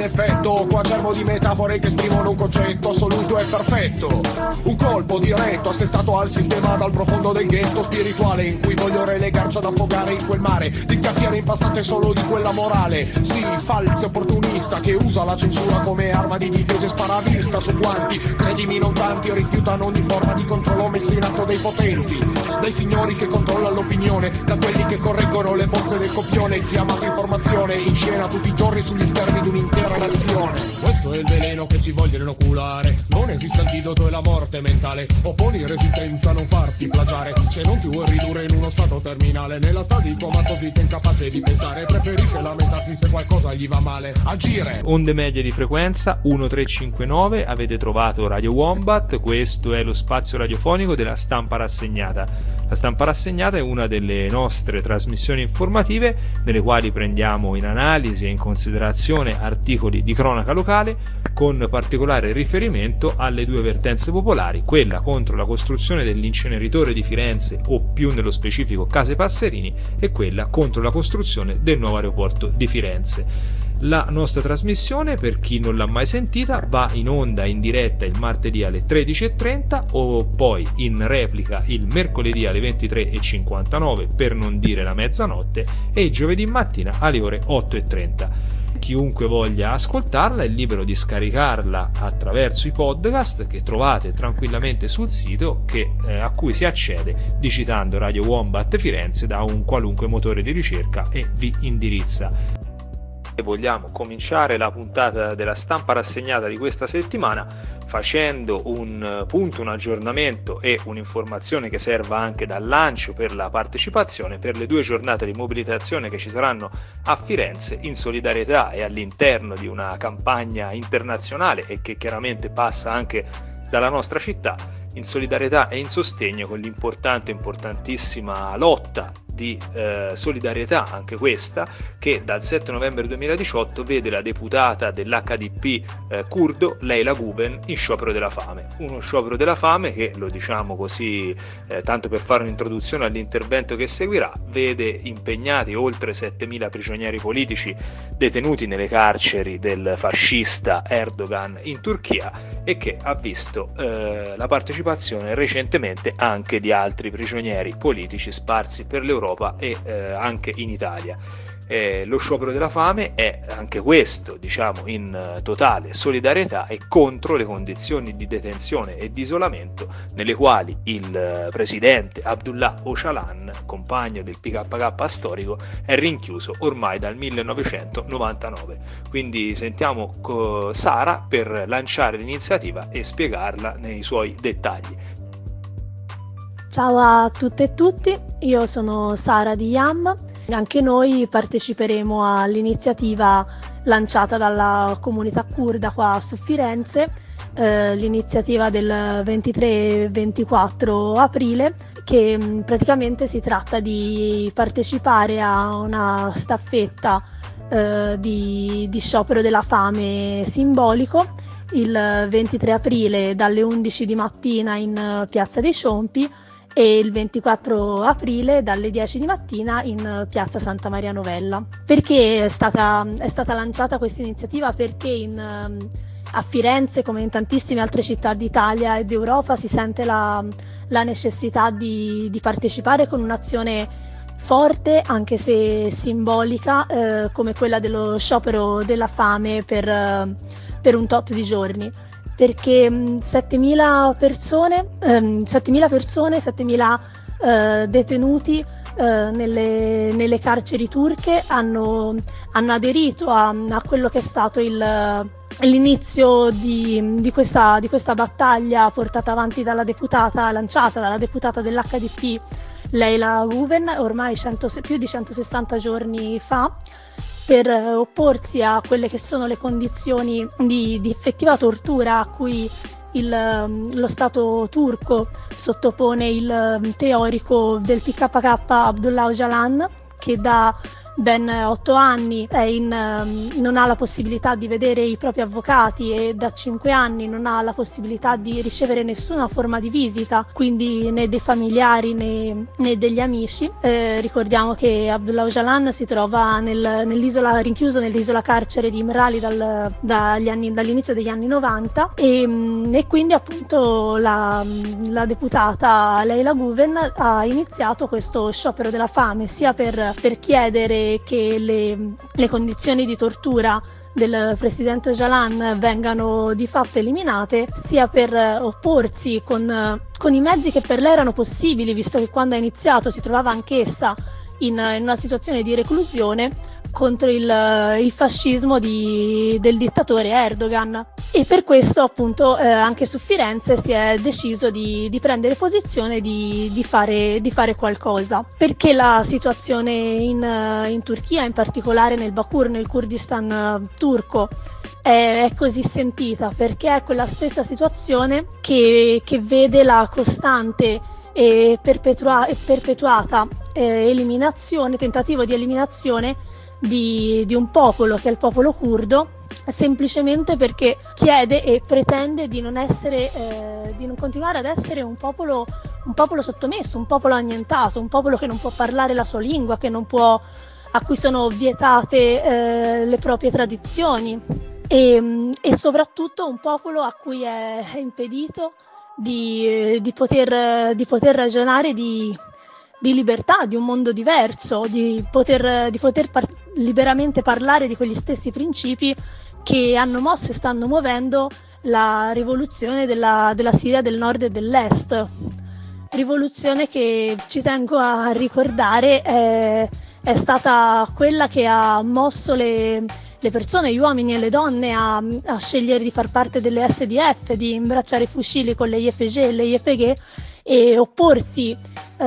effetto, quaderno di metafore che esprimono un concetto assoluto e perfetto. Un colpo diretto assestato al sistema dal profondo del ghetto spirituale, in cui voglio relegarci ad affogare in quel mare di chiacchiere impastate solo di quella morale. Sì, falso opportunista che usa la censura come arma di difesa e sparavista su quanti, credimi non tanti, rifiutano ogni forma di controllo messo in atto dai potenti, dai signori che controllano l'opinione, da quelli che correggono le bozze del copione, chiamata informazione in scena tutti i giorni sugli schermi di un'intera nazione. Questo è il veleno che ci vogliono inoculare, non esiste antidoto e la morte mentale, opponi resistenza, non farti plagiare, se non ti vuoi ridurre in uno stato terminale, nella stasi comatosita incapace di pensare, preferisce lamentarsi se qualcosa gli va male, agire. Onde medie di frequenza 1359, avete trovato Radio Wombat, questo è lo spazio radiofonico della Stampa Rassegnata. La Stampa Rassegnata è una delle nostre trasmissioni informative nelle quali prendiamo in analisi e in considerazione articoli di cronaca locale con particolare riferimento alle due vertenze popolari, quella contro la costruzione dell'inceneritore di Firenze o più nello specifico Case Passerini e quella contro la costruzione del nuovo aeroporto di Firenze. La nostra trasmissione, per chi non l'ha mai sentita, va in onda in diretta il martedì alle 13:30 o poi in replica il mercoledì alle 23:59, per non dire la mezzanotte, e il giovedì mattina alle ore 8:30. Chiunque voglia ascoltarla è libero di scaricarla attraverso i podcast che trovate tranquillamente sul sito a cui si accede digitando Radio Wombat Firenze da un qualunque motore di ricerca e vi indirizza. Vogliamo cominciare la puntata della Stampa Rassegnata di questa settimana facendo un punto, un aggiornamento e un'informazione che serva anche da lancio per la partecipazione per le 2 giornate di mobilitazione che ci saranno a Firenze in solidarietà e all'interno di una campagna internazionale e che chiaramente passa anche dalla nostra città, in solidarietà e in sostegno con importantissima lotta di solidarietà, anche questa, che dal 7 novembre 2018 vede la deputata dell'HDP curdo Leyla Guben in sciopero della fame. Uno sciopero della fame che, lo diciamo così tanto per fare un'introduzione all'intervento che seguirà, vede impegnati oltre 7.000 prigionieri politici detenuti nelle carceri del fascista Erdogan in Turchia e che ha visto la partecipazione recentemente anche di altri prigionieri politici sparsi per l'Europa e anche in Italia. Lo sciopero della fame è anche questo, diciamo, in totale solidarietà e contro le condizioni di detenzione e di isolamento nelle quali il presidente Abdullah Öcalan, compagno del PKK storico, è rinchiuso ormai dal 1999. Quindi sentiamo Sara per lanciare l'iniziativa e spiegarla nei suoi dettagli. Ciao a tutte e tutti, io sono Sara di YAM. Anche noi parteciperemo all'iniziativa lanciata dalla comunità curda qua su Firenze, l'iniziativa del 23-24 aprile, che praticamente si tratta di partecipare a una staffetta di sciopero della fame simbolico il 23 aprile dalle 11 di mattina in Piazza dei Ciompi e il 24 aprile dalle 10 di mattina in Piazza Santa Maria Novella. Perché è stata lanciata questa iniziativa? Perché a Firenze, come in tantissime altre città d'Italia e d'Europa, si sente la necessità di partecipare con un'azione forte, anche se simbolica, come quella dello sciopero della fame per un tot di giorni. Perché 7.000 persone, 7.000 detenuti nelle carceri turche hanno aderito a quello che è stato l'inizio di questa battaglia portata avanti lanciata dalla deputata dell'HDP Leyla Guben ormai più di 160 giorni fa, per opporsi a quelle che sono le condizioni di effettiva tortura a cui lo Stato turco sottopone il teorico del PKK Abdullah Öcalan, che da ben 8 anni non ha la possibilità di vedere i propri avvocati e da 5 anni non ha la possibilità di ricevere nessuna forma di visita, quindi né dei familiari né degli amici. Ricordiamo che Abdullah Öcalan si trova rinchiuso nell'isola carcere di Imrali dall'inizio degli anni 90 e quindi appunto la deputata Leyla Guven ha iniziato questo sciopero della fame sia per chiedere che le condizioni di tortura del presidente Öcalan vengano di fatto eliminate, sia per opporsi con i mezzi che per lei erano possibili, visto che quando ha iniziato si trovava anch'essa in una situazione di reclusione contro il fascismo del dittatore Erdogan. E per questo appunto anche su Firenze si è deciso di prendere posizione, di fare qualcosa, perché la situazione in Turchia, in particolare nel Bakur, nel Kurdistan turco, è così sentita, perché è quella stessa situazione che vede la costante e perpetuata tentativo di eliminazione di un popolo, che è il popolo curdo, semplicemente perché chiede e pretende di non continuare ad essere un popolo sottomesso, un popolo annientato, un popolo che non può parlare la sua lingua, a cui sono vietate le proprie tradizioni e soprattutto un popolo a cui è impedito di poter ragionare di libertà, di un mondo diverso, di poter liberamente parlare di quegli stessi principi che hanno mosso e stanno muovendo la rivoluzione della Siria del nord e dell'est. Rivoluzione che, ci tengo a ricordare, è stata quella che ha mosso le persone, gli uomini e le donne a scegliere di far parte delle SDF, di imbracciare i fucili con le YPG e le YPG e opporsi,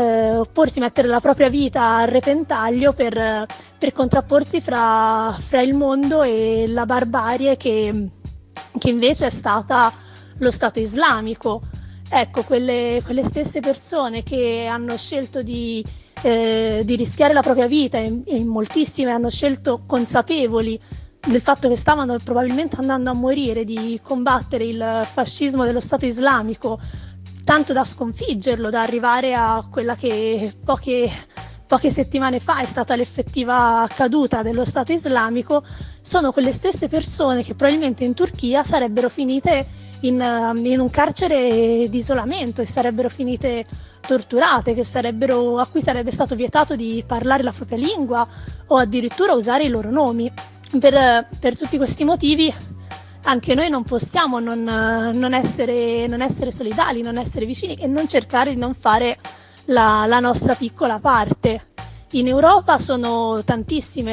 mettere la propria vita a repentaglio per contrapporsi fra il mondo e la barbarie che invece è stata lo Stato islamico. Ecco, quelle stesse persone che hanno scelto di rischiare la propria vita e moltissime hanno scelto consapevoli del fatto che stavano probabilmente andando a morire, di combattere il fascismo dello Stato islamico, tanto da sconfiggerlo, da arrivare a quella che poche settimane fa è stata l'effettiva caduta dello Stato islamico. Sono quelle stesse persone che probabilmente in Turchia sarebbero finite in un carcere di isolamento e sarebbero finite torturate, a cui sarebbe stato vietato di parlare la propria lingua o addirittura usare i loro nomi. Per tutti questi motivi anche noi non possiamo non essere solidali, non essere vicini e non cercare di non fare la nostra piccola parte. In Europa sono tantissime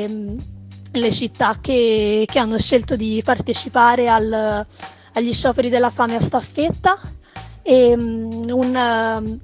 le città che hanno scelto di partecipare agli scioperi della fame a staffetta e un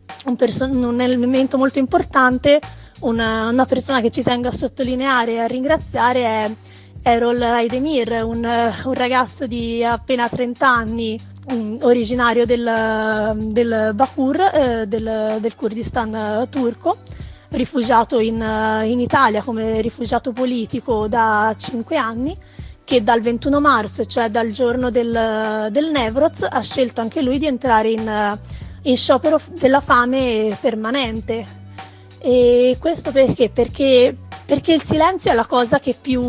elemento molto importante, una persona che ci tengo a sottolineare e a ringraziare è Erol Aydemir, un ragazzo di appena 30 anni, originario del Bakur, del Kurdistan turco, rifugiato in Italia come rifugiato politico da 5 anni, che dal 21 marzo, cioè dal giorno del Newroz, ha scelto anche lui di entrare in sciopero della fame permanente. E questo perché il silenzio è la cosa che più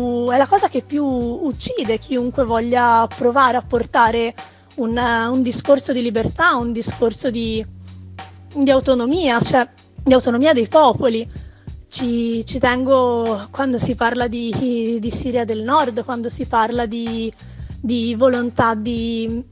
uccide chiunque voglia provare a portare un discorso di libertà, un discorso di autonomia, cioè di autonomia dei popoli. Ci tengo, quando si parla di Siria del Nord, quando si parla di volontà di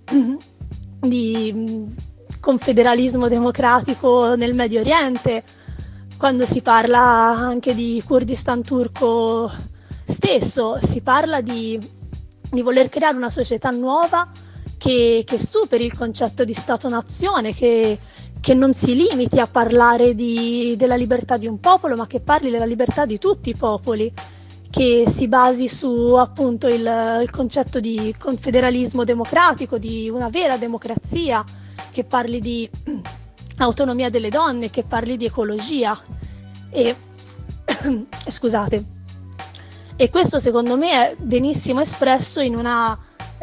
confederalismo democratico nel Medio Oriente, quando si parla anche di Kurdistan turco stesso, si parla di voler creare una società nuova che superi il concetto di Stato-nazione, che non si limiti a parlare della libertà di un popolo, ma che parli della libertà di tutti i popoli, che si basi su appunto il concetto di confederalismo democratico, di una vera democrazia, che parli di autonomia delle donne, che parli di ecologia. E Scusate. E questo secondo me è benissimo espresso in una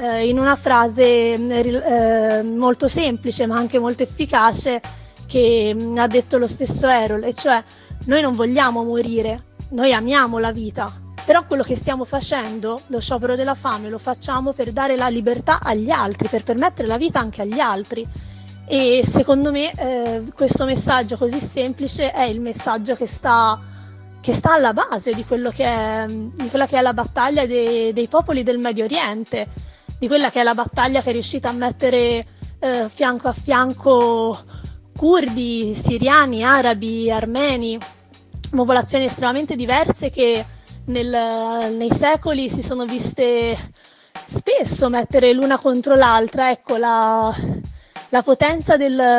frase molto semplice ma anche molto efficace che ha detto lo stesso Errol, e cioè: noi non vogliamo morire, noi amiamo la vita, però quello che stiamo facendo, lo sciopero della fame, lo facciamo per dare la libertà agli altri, per permettere la vita anche agli altri. E secondo me questo messaggio così semplice è il messaggio che sta alla base di quella che è la battaglia dei popoli del Medio Oriente, di quella che è la battaglia che è riuscita a mettere fianco a fianco curdi, siriani, arabi, armeni, popolazioni estremamente diverse che nei secoli si sono viste spesso mettere l'una contro l'altra. Ecco la potenza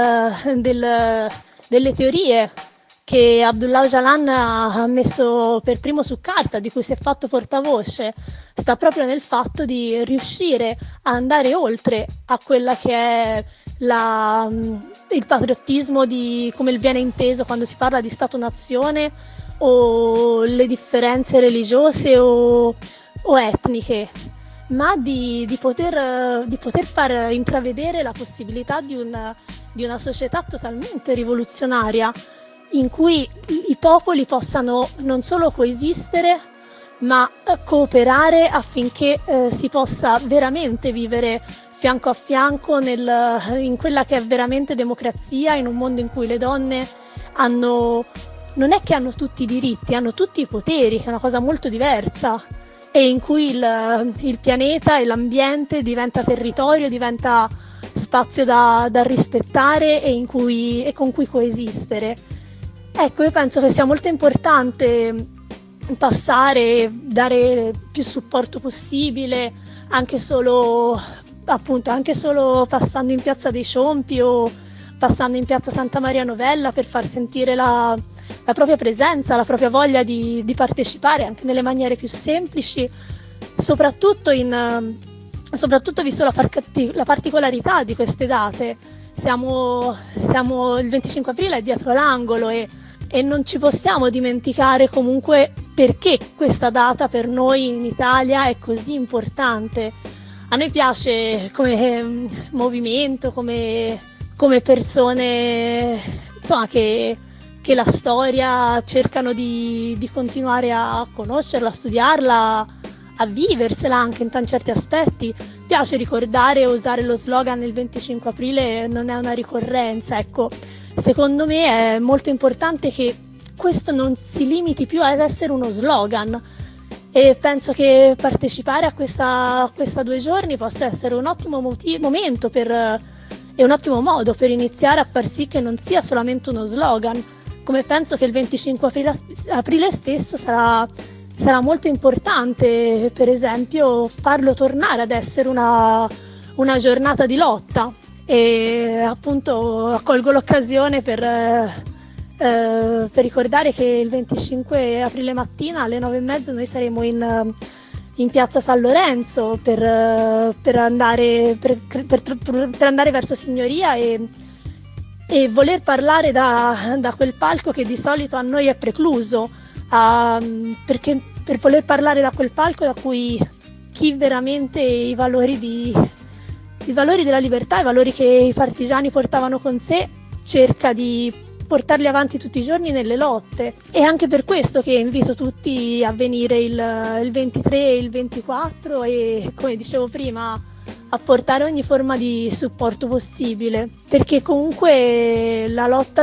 delle teorie che Abdullah Öcalan ha messo per primo su carta, di cui si è fatto portavoce, sta proprio nel fatto di riuscire a andare oltre a quella che è il patriottismo come viene inteso quando si parla di Stato-nazione, o le differenze religiose o etniche, ma di poter far intravedere la possibilità di una società totalmente rivoluzionaria, in cui i popoli possano non solo coesistere, ma cooperare affinché si possa veramente vivere fianco a fianco in quella che è veramente democrazia, in un mondo in cui le donne non è che hanno tutti i diritti, hanno tutti i poteri, che è una cosa molto diversa, e in cui il pianeta e l'ambiente diventa territorio, diventa spazio da rispettare e con cui coesistere. Ecco, io penso che sia molto importante passare, dare più supporto possibile, anche solo passando in Piazza dei Ciompi o passando in Piazza Santa Maria Novella, per far sentire la propria presenza, la propria voglia di partecipare anche nelle maniere più semplici, soprattutto visto la particolarità di queste date. Siamo il 25 aprile, è dietro l'angolo, e non ci possiamo dimenticare comunque perché questa data per noi in Italia è così importante. A noi piace come movimento, come persone, insomma, che la storia cercano di continuare a conoscerla, a studiarla, a viversela anche in certi aspetti. Piace ricordare e usare lo slogan il 25 aprile non è una ricorrenza. Ecco, secondo me è molto importante che questo non si limiti più ad essere uno slogan, e penso che partecipare a questa 2 giorni possa essere un ottimo momento e un ottimo modo per iniziare a far sì che non sia solamente uno slogan, come penso che il 25 aprile stesso sarà molto importante, per esempio, farlo tornare ad essere una giornata di lotta. E appunto colgo l'occasione per ricordare che il 25 aprile mattina alle 9:30 noi saremo in piazza San Lorenzo per andare verso Signoria e voler parlare da quel palco che di solito a noi è precluso, perché per voler parlare da quel palco da cui chi veramente i valori della libertà, i valori che i partigiani portavano con sé, cerca di portarli avanti tutti i giorni nelle lotte. È anche per questo che invito tutti a venire il 23 e il 24 e, come dicevo prima, a portare ogni forma di supporto possibile, perché comunque la lotta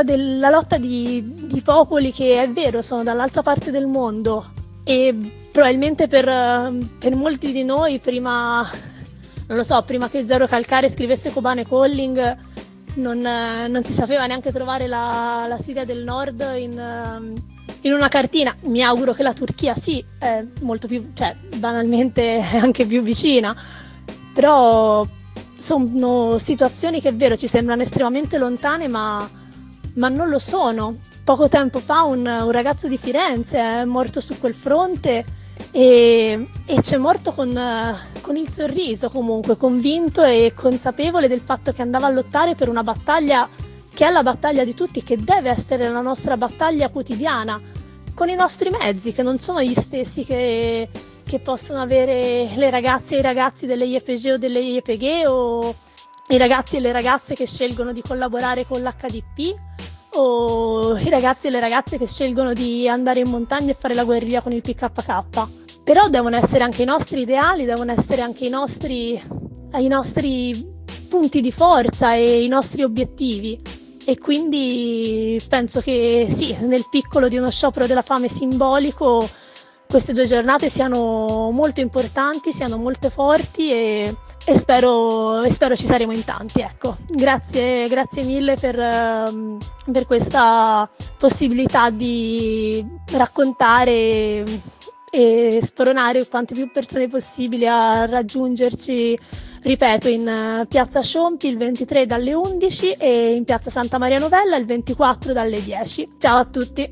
di popoli che, è vero, sono dall'altra parte del mondo, e probabilmente per molti di noi prima che Zero Calcare scrivesse Kobane Calling non si sapeva neanche trovare la Siria del Nord in una cartina. Mi auguro che la Turchia è molto più, banalmente è anche più vicina, però sono situazioni che è vero ci sembrano estremamente lontane, ma non lo sono. Poco tempo fa un ragazzo di Firenze è morto su quel fronte e c'è morto con il sorriso, comunque convinto e consapevole del fatto che andava a lottare per una battaglia che è la battaglia di tutti, che deve essere la nostra battaglia quotidiana, con i nostri mezzi, che non sono gli stessi che possono avere le ragazze e i ragazzi delle IEPG o delle IEPG, o i ragazzi e le ragazze che scelgono di collaborare con l'HDP, o i ragazzi e le ragazze che scelgono di andare in montagna e fare la guerriglia con il PKK. Però devono essere anche i nostri ideali, devono essere anche i nostri punti di forza e i nostri obiettivi. E quindi penso che sì, nel piccolo di uno sciopero della fame simbolico, queste 2 giornate siano molto importanti, siano molto forti e spero ci saremo in tanti. Ecco. Grazie mille per questa possibilità di raccontare e spronare quante più persone possibili a raggiungerci, ripeto, in piazza Sciompi il 23 dalle 11 e in piazza Santa Maria Novella il 24 dalle 10. Ciao a tutti!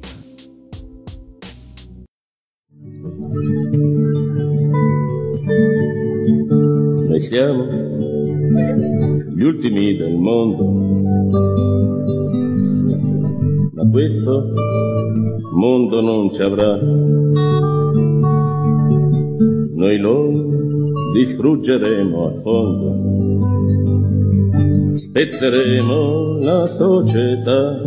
Noi siamo gli ultimi del mondo, ma questo mondo non ci avrà. Noi lo distruggeremo a fondo, spezzeremo la società,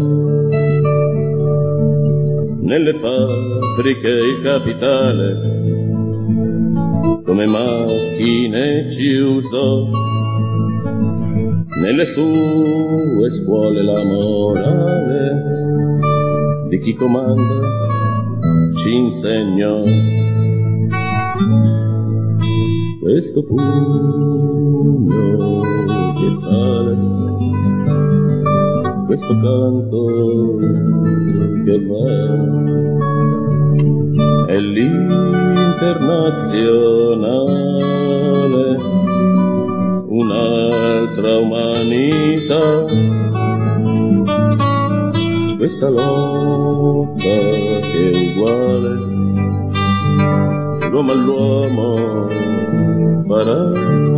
nelle fabbriche il capitale come macchine ci usò, nelle sue scuole la morale di chi comanda ci insegnò. Questo pugno che sale, questo canto che va, è l'internazionale, un'altra umanità. Questa lotta che è uguale, l'uomo all'uomo farà,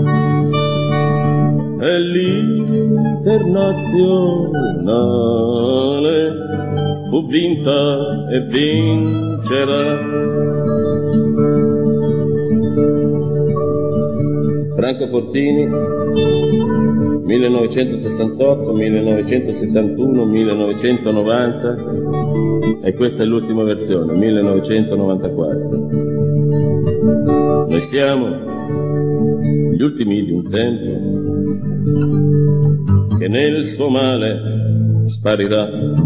è l'internazionale, fu vinta e vincerà. Franco Fortini, 1968, 1971, 1990, e questa è l'ultima versione, 1994. Noi siamo gli ultimi di un tempo che nel suo male sparirà.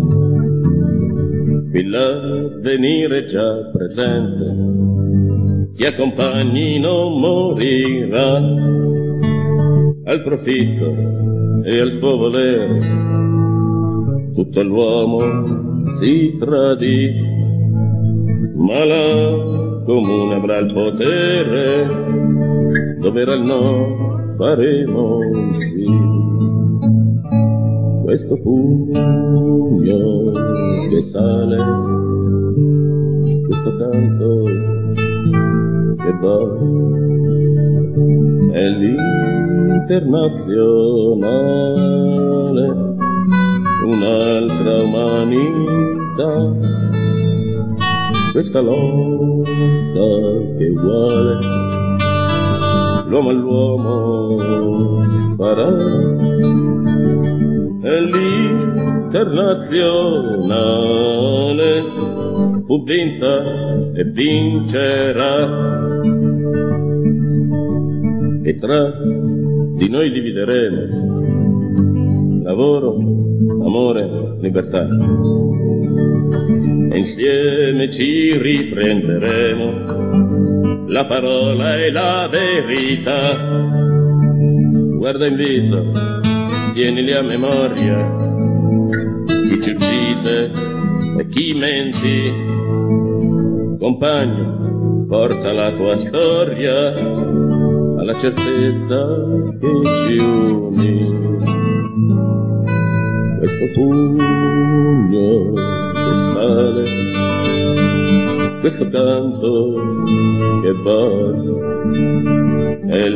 Qui l'avvenire è già presente, chi accompagni non morirà. Al profitto e al suo volere tutto l'uomo si tradì, ma la comune avrà il potere, dove era il no faremo il sì. Questo pugno che sale, questo canto che va, è l'internazionale, un'altra umanità. Questa lotta che è uguale, l'uomo all'uomo farà, è l'internazionale, fu vinta e vincerà. E tra di noi divideremo lavoro, amore, libertà, e insieme ci riprenderemo la parola e la verità. Guarda in viso, tienili a memoria, chi ci uccide e chi menti. Compagno, porta la tua storia alla certezza che ci uni. Questo pugno che sale, questo canto che va, è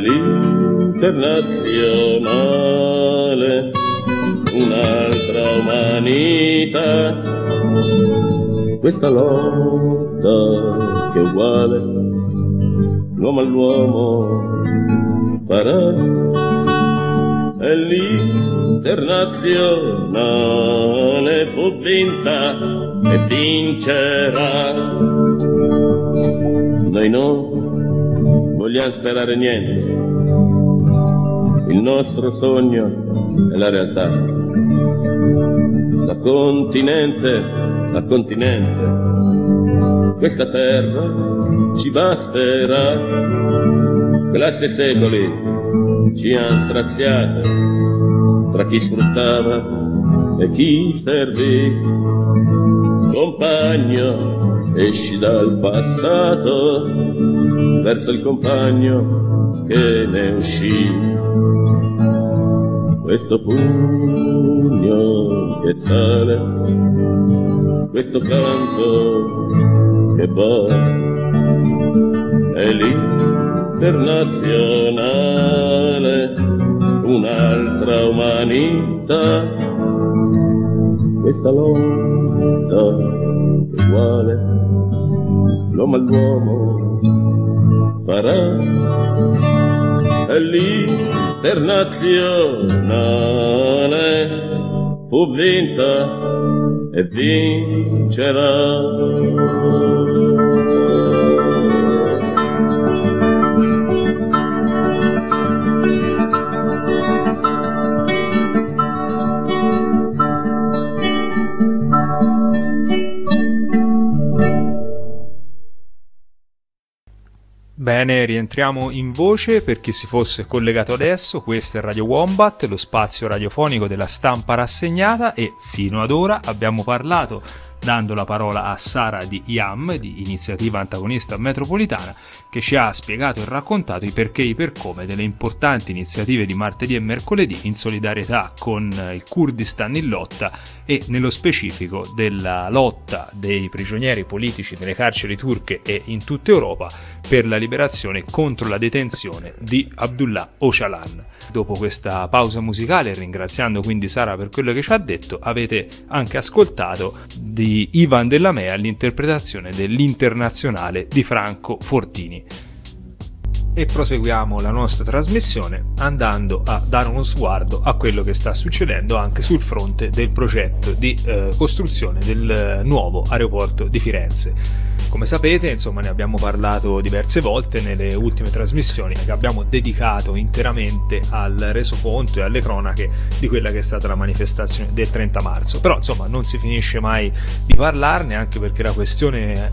l'internazionale, un'altra umanità. questa lotta che è uguale, l'uomo all'uomo farà, e l'internazionale fu vinta e vincerà. Noi non vogliamo sperare niente, il nostro sogno è la realtà. Da continente a continente questa terra ci basterà. Classi e secoli ci han straziato tra chi sfruttava e chi servì. Compagno, esci dal passato verso il compagno che ne uscì. Questo pugno che sale, questo canto che va, è l'internazionale, un'altra umanità. Questa lotta uguale, l'uomo all'uomo farà, e l'internazionale fu vinta e vincerà. Bene, rientriamo in voce. Per chi si fosse collegato adesso, questo è Radio Wombat, lo spazio radiofonico della stampa rassegnata, e fino ad ora abbiamo parlato, dando la parola a Sara di IAM, di Iniziativa Antagonista Metropolitana, che ci ha spiegato e raccontato i perché e i per come delle importanti iniziative di martedì e mercoledì in solidarietà con il Kurdistan in lotta, e nello specifico della lotta dei prigionieri politici nelle carceri turche e in tutta Europa per la liberazione contro la detenzione di Abdullah Öcalan. Dopo questa pausa musicale, ringraziando quindi Sara per quello che ci ha detto, avete anche ascoltato di Ivan Della Mea l'interpretazione dell'Internazionale di Franco Fortini. E proseguiamo la nostra trasmissione andando a dare uno sguardo a quello che sta succedendo anche sul fronte del progetto di costruzione del nuovo aeroporto di Firenze. Come sapete, insomma, ne abbiamo parlato diverse volte nelle ultime trasmissioni che abbiamo dedicato interamente al resoconto e alle cronache di quella che è stata la manifestazione del 30 marzo. Però, insomma, non si finisce mai di parlarne, anche perché la questione,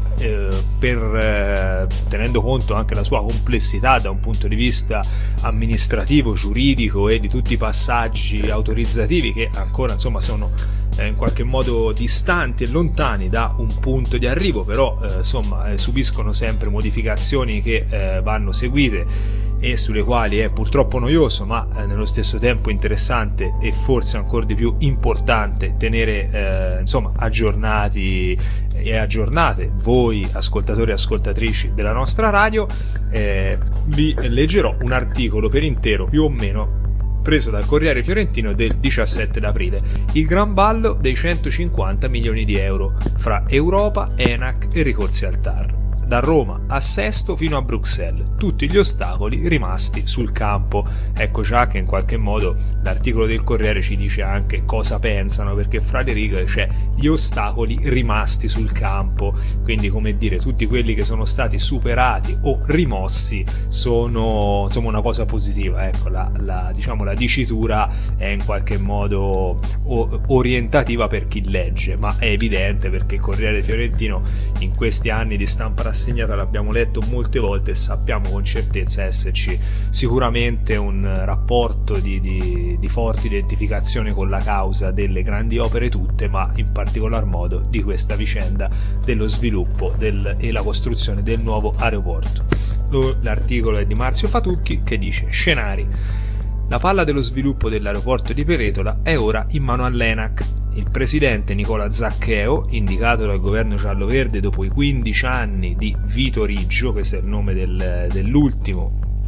tenendo conto anche la sua complessità da un punto di vista amministrativo, giuridico e di tutti i passaggi autorizzativi che ancora, insomma, sono in qualche modo distanti e lontani da un punto di arrivo, però subiscono sempre modificazioni che vanno seguite e sulle quali è purtroppo noioso, ma nello stesso tempo interessante e forse ancora di più importante tenere aggiornati e aggiornate voi ascoltatori e ascoltatrici della nostra radio. Vi leggerò un articolo per intero più o meno preso dal Corriere Fiorentino del 17 aprile. Il gran ballo dei 150 milioni di euro fra Europa, ENAC e ricorsi al TAR. Da Roma a Sesto fino a Bruxelles, tutti gli ostacoli rimasti sul campo. Ecco già che in qualche modo l'articolo del Corriere ci dice anche cosa pensano, perché fra le righe c'è gli ostacoli rimasti sul campo, quindi come dire tutti quelli che sono stati superati o rimossi sono insomma una cosa positiva. Ecco, la dicitura è in qualche modo orientativa per chi legge, ma è evidente perché il Corriere Fiorentino in questi anni di stampa rassegnata l'abbiamo letto molte volte e sappiamo con certezza esserci sicuramente un rapporto di forte identificazione con la causa delle grandi opere tutte, ma in particolar modo di questa vicenda dello sviluppo e la costruzione del nuovo aeroporto. L'articolo è di Marzio Fatucchi che dice: scenari. La palla dello sviluppo dell'aeroporto di Peretola è ora in mano all'ENAC. Il presidente Nicola Zaccheo, indicato dal governo giallo-verde dopo i 15 anni di Vito Riggio, questo è il nome dell'ultimo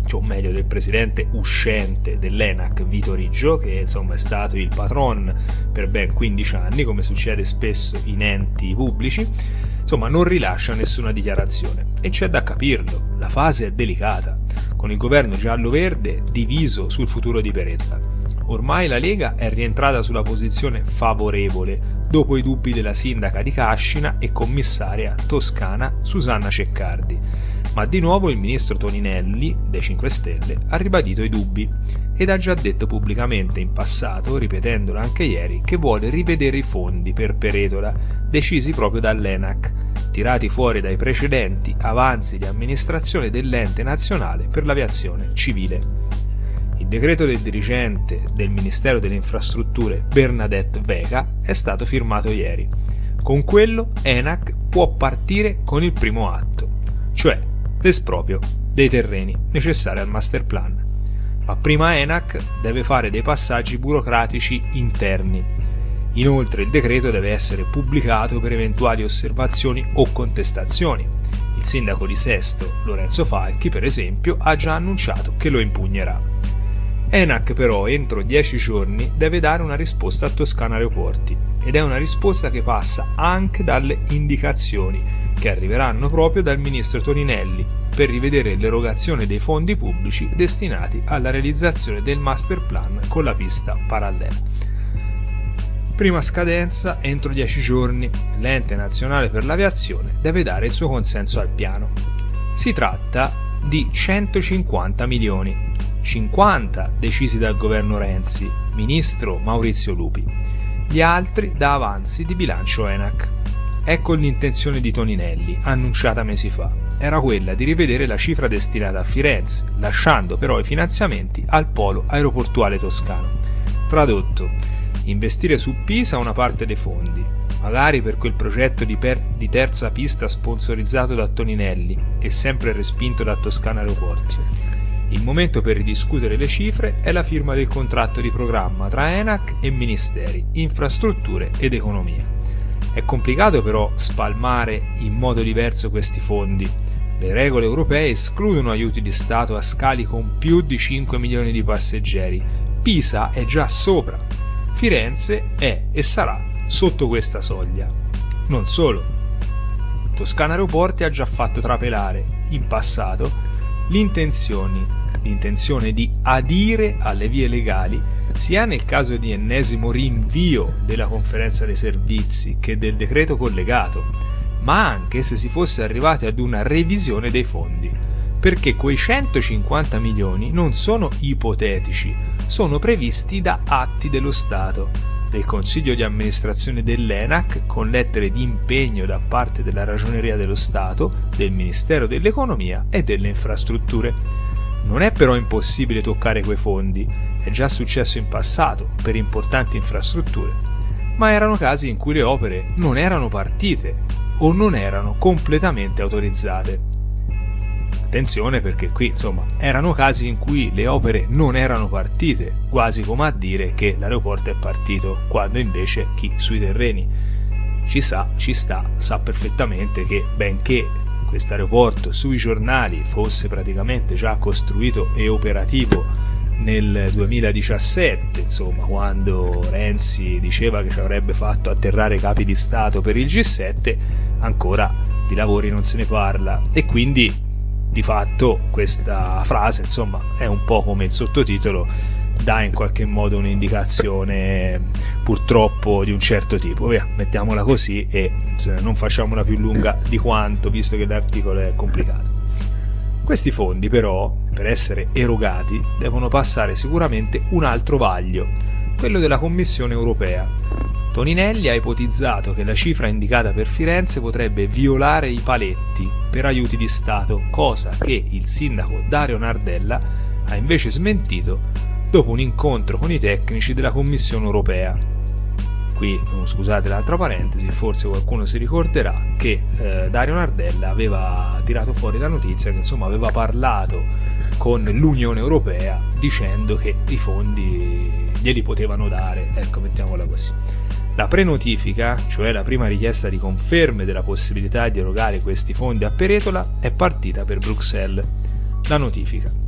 o meglio del presidente uscente dell'ENAC, Vito Riggio, che insomma è stato il patron per ben 15 anni, come succede spesso in enti pubblici, insomma non rilascia nessuna dichiarazione. E c'è da capirlo, la fase è delicata, con il governo giallo-verde diviso sul futuro di Peretola. Ormai la Lega è rientrata sulla posizione favorevole dopo i dubbi della sindaca di Cascina e commissaria toscana Susanna Ceccardi, ma di nuovo il ministro Toninelli, dei 5 Stelle, ha ribadito i dubbi ed ha già detto pubblicamente in passato, ripetendolo anche ieri, che vuole rivedere i fondi per Peretola decisi proprio dall'ENAC, tirati fuori dai precedenti avanzi di amministrazione dell'Ente Nazionale per l'Aviazione Civile. Il decreto del dirigente del Ministero delle Infrastrutture Bernadette Vega è stato firmato ieri. Con quello ENAC può partire con il primo atto, cioè l'esproprio dei terreni necessari al master plan. Ma prima ENAC deve fare dei passaggi burocratici interni. Inoltre il decreto deve essere pubblicato per eventuali osservazioni o contestazioni. Il sindaco di Sesto, Lorenzo Falchi, per esempio, ha già annunciato che lo impugnerà. ENAC però entro 10 giorni deve dare una risposta a Toscana Aeroporti, ed è una risposta che passa anche dalle indicazioni che arriveranno proprio dal ministro Toninelli per rivedere l'erogazione dei fondi pubblici destinati alla realizzazione del master plan con la pista parallela. Prima scadenza, entro 10 giorni, l'Ente Nazionale per l'Aviazione deve dare il suo consenso al piano. Si tratta di 150 milioni, 50 decisi dal governo Renzi, ministro Maurizio Lupi, gli altri da avanzi di bilancio ENAC. Ecco l'intenzione di Toninelli, annunciata mesi fa. Era quella di rivedere la cifra destinata a Firenze, lasciando però i finanziamenti al polo aeroportuale toscano. Tradotto, investire su Pisa una parte dei fondi, magari per quel progetto di terza pista sponsorizzato da Toninelli e sempre respinto da Toscana Aeroporti. Il momento per ridiscutere le cifre è la firma del contratto di programma tra ENAC e Ministeri, Infrastrutture ed Economia. È complicato però spalmare in modo diverso questi fondi. Le regole europee escludono aiuti di Stato a scali con più di 5 milioni di passeggeri. Pisa è già sopra. Firenze è e sarà sotto questa soglia. Non solo. Toscana Aeroporti ha già fatto trapelare, in passato, l'intenzione di adire alle vie legali sia nel caso di ennesimo rinvio della conferenza dei servizi che del decreto collegato, ma anche se si fosse arrivati ad una revisione dei fondi, perché quei 150 milioni non sono ipotetici, sono previsti da atti dello Stato, del Consiglio di amministrazione dell'ENAC, con lettere di impegno da parte della Ragioneria dello Stato, del Ministero dell'Economia e delle Infrastrutture. Non è però impossibile toccare quei fondi, è già successo in passato per importanti infrastrutture, ma erano casi in cui le opere non erano partite o non erano completamente autorizzate. Attenzione, perché qui erano casi in cui le opere non erano partite, quasi come a dire che l'aeroporto è partito, quando invece chi sui terreni sa perfettamente che benché questo aeroporto sui giornali fosse praticamente già costruito e operativo nel 2017, quando Renzi diceva che ci avrebbe fatto atterrare capi di Stato per il G7, ancora di lavori non se ne parla, e quindi di fatto questa frase è un po' come il sottotitolo, dà in qualche modo un'indicazione purtroppo di un certo tipo. Via, mettiamola così e non facciamola più lunga di quanto, visto che l'articolo è complicato. Questi fondi però, per essere erogati, devono passare sicuramente un altro vaglio, quello della Commissione europea. Toninelli ha ipotizzato che la cifra indicata per Firenze potrebbe violare i paletti per aiuti di Stato, cosa che il sindaco Dario Nardella ha invece smentito dopo un incontro con i tecnici della Commissione europea. Qui, scusate l'altra parentesi, forse qualcuno si ricorderà che Dario Nardella aveva tirato fuori la notizia che aveva parlato con l'Unione Europea dicendo che i fondi glieli potevano dare, ecco, mettiamola così. La prenotifica, cioè la prima richiesta di conferme della possibilità di erogare questi fondi a Peretola, è partita per Bruxelles. La notifica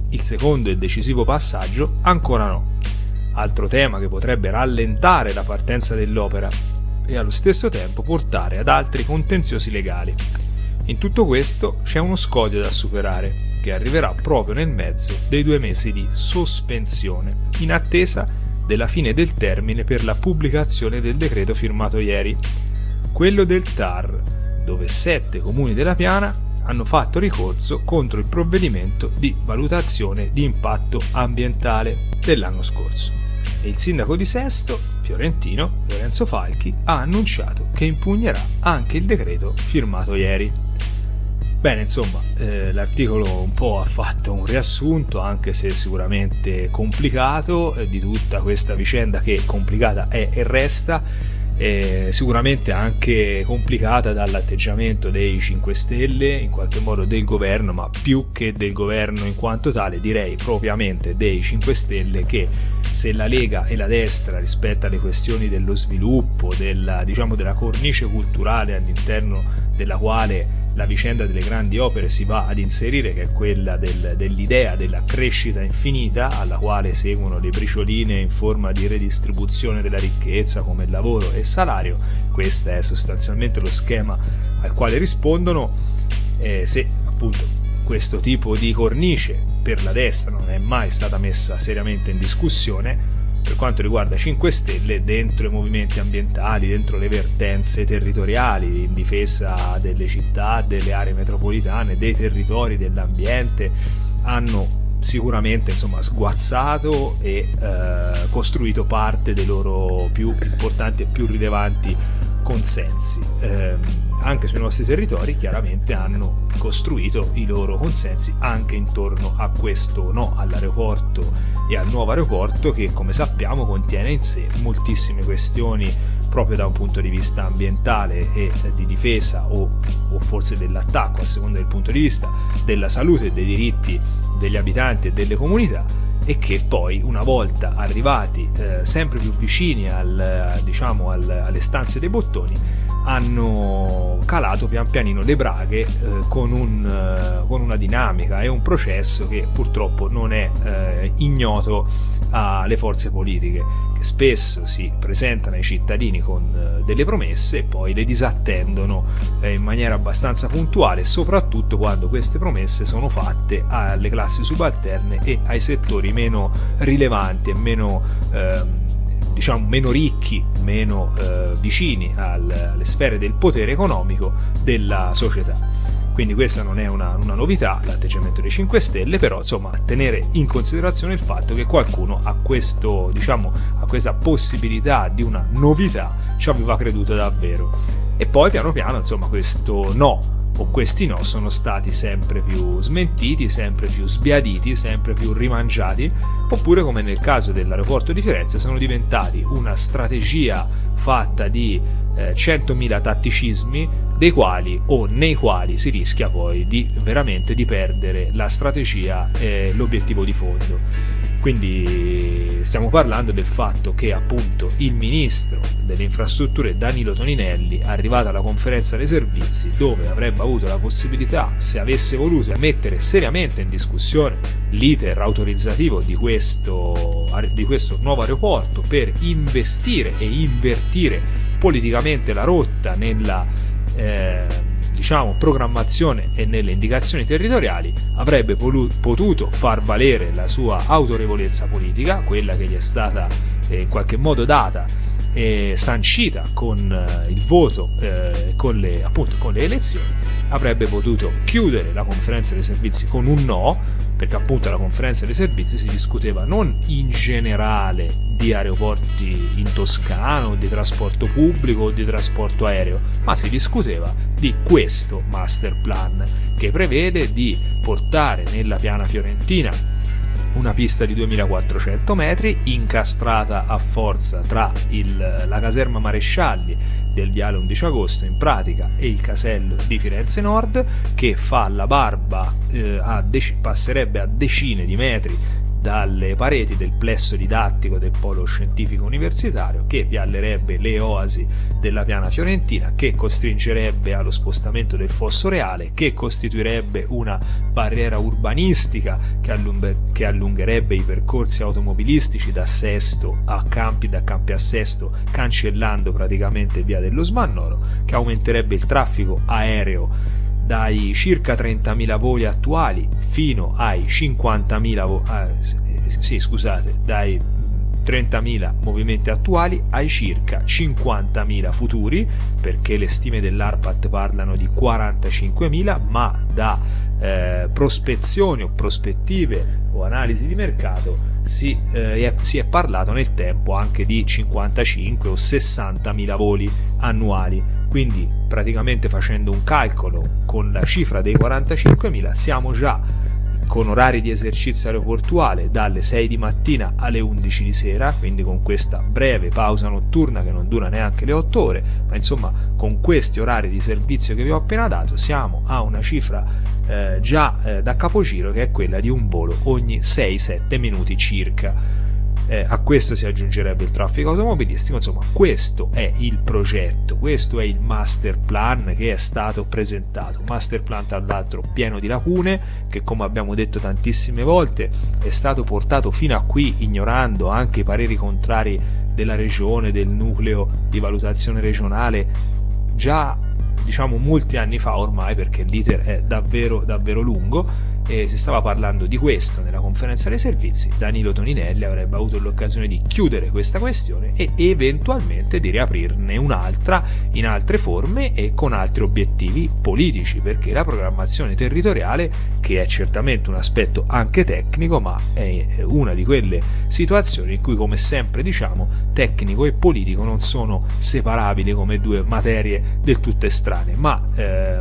Il secondo e decisivo passaggio ancora no. Altro tema che potrebbe rallentare la partenza dell'opera e allo stesso tempo portare ad altri contenziosi legali. In tutto questo c'è uno scoglio da superare, che arriverà proprio nel mezzo dei 2 mesi di sospensione, in attesa della fine del termine per la pubblicazione del decreto firmato ieri, quello del TAR, dove 7 comuni della Piana hanno fatto ricorso contro il provvedimento di valutazione di impatto ambientale dell'anno scorso. E il sindaco di Sesto, fiorentino, Lorenzo Falchi, ha annunciato che impugnerà anche il decreto firmato ieri. Bene, insomma, l'articolo un po' ha fatto un riassunto, anche se sicuramente complicato, di tutta questa vicenda che complicata è e resta, sicuramente anche complicata dall'atteggiamento dei 5 Stelle, in qualche modo del governo, ma più che del governo in quanto tale, direi propriamente dei 5 Stelle, che se la Lega e la destra rispetto alle questioni dello sviluppo, della cornice culturale all'interno della quale la vicenda delle grandi opere si va ad inserire, che è quella dell'idea della crescita infinita, alla quale seguono le bricioline in forma di redistribuzione della ricchezza come lavoro e salario. Questo è sostanzialmente lo schema al quale rispondono. Se appunto questo tipo di cornice per la destra non è mai stata messa seriamente in discussione, per quanto riguarda 5 Stelle, dentro i movimenti ambientali, dentro le vertenze territoriali in difesa delle città, delle aree metropolitane, dei territori, dell'ambiente, hanno sicuramente sguazzato e costruito parte dei loro più importanti e più rilevanti consensi. Anche sui nostri territori chiaramente hanno costruito i loro consensi anche intorno a questo no all'aeroporto e al nuovo aeroporto, che come sappiamo contiene in sé moltissime questioni proprio da un punto di vista ambientale e di difesa o forse dell'attacco, a seconda del punto di vista, della salute e dei diritti degli abitanti e delle comunità, e che poi, una volta arrivati sempre più vicini alle stanze dei bottoni, hanno calato pian pianino le braghe con una dinamica e un processo che purtroppo non è ignoto alle forze politiche, che spesso si presentano ai cittadini con delle promesse e poi le disattendono in maniera abbastanza puntuale, soprattutto quando queste promesse sono fatte alle classi subalterne e ai settori meno rilevanti e meno ricchi, meno vicini alle sfere del potere economico della società. Quindi questa non è una novità, l'atteggiamento dei 5 Stelle, però tenere in considerazione il fatto che qualcuno a questa possibilità di una novità ci aveva creduto davvero. E poi piano piano questo no o questi no sono stati sempre più smentiti, sempre più sbiaditi, sempre più rimangiati, oppure, come nel caso dell'aeroporto di Firenze, sono diventati una strategia fatta di 100.000 tatticismi, dei quali o nei quali si rischia poi veramente di perdere la strategia e l'obiettivo di fondo. Quindi stiamo parlando del fatto che appunto il ministro delle infrastrutture Danilo Toninelli, arrivato alla conferenza dei servizi, dove avrebbe avuto la possibilità, se avesse voluto, di mettere seriamente in discussione l'iter autorizzativo di questo nuovo aeroporto per investire e invertire politicamente la rotta nella programmazione e nelle indicazioni territoriali, avrebbe potuto far valere la sua autorevolezza politica, quella che gli è stata in qualche modo data e sancita con il voto, con le elezioni. Avrebbe potuto chiudere la conferenza dei servizi con un no, perché appunto alla conferenza dei servizi si discuteva non in generale di aeroporti in Toscana o di trasporto pubblico o di trasporto aereo, ma si discuteva di questo master plan, che prevede di portare nella piana fiorentina una pista di 2400 metri incastrata a forza tra la caserma Marescialli del viale 11 agosto in pratica e il casello di Firenze Nord, che fa la barba passerebbe a decine di metri dalle pareti del plesso didattico del polo scientifico universitario, che viallerebbe le oasi della piana fiorentina, che costringerebbe allo spostamento del Fosso Reale, che costituirebbe una barriera urbanistica che allungherebbe i percorsi automobilistici da Sesto a Campi, da Campi a Sesto, cancellando praticamente via dello Smannoro, che aumenterebbe il traffico aereo dai circa 30.000 voli attuali fino ai 50.000 dai 30.000 movimenti attuali ai circa 50.000 futuri, perché le stime dell'ARPAT parlano di 45.000, ma da prospezioni o prospettive o analisi di mercato si è parlato nel tempo anche di 55 o 60.000 voli annuali. Quindi praticamente, facendo un calcolo con la cifra dei 45.000, siamo già con orari di esercizio aeroportuale dalle 6 di mattina alle 11 di sera, quindi con questa breve pausa notturna che non dura neanche le 8 ore, ma insomma con questi orari di servizio che vi ho appena dato siamo a una cifra già da capogiro, che è quella di un volo ogni 6-7 minuti circa. A questo si aggiungerebbe il traffico automobilistico. Insomma, questo è il progetto, questo è il master plan che è stato presentato. Master plan, tra l'altro, pieno di lacune, che, come abbiamo detto tantissime volte, è stato portato fino a qui ignorando anche i pareri contrari della regione, del nucleo di valutazione regionale, già molti anni fa ormai, perché l'iter è davvero lungo. Si stava parlando di questo nella conferenza dei servizi. Danilo Toninelli avrebbe avuto l'occasione di chiudere questa questione e eventualmente di riaprirne un'altra in altre forme e con altri obiettivi politici, perché la programmazione territoriale, che è certamente un aspetto anche tecnico, ma è una di quelle situazioni in cui, come sempre diciamo, tecnico e politico non sono separabili come due materie del tutto estranee, ma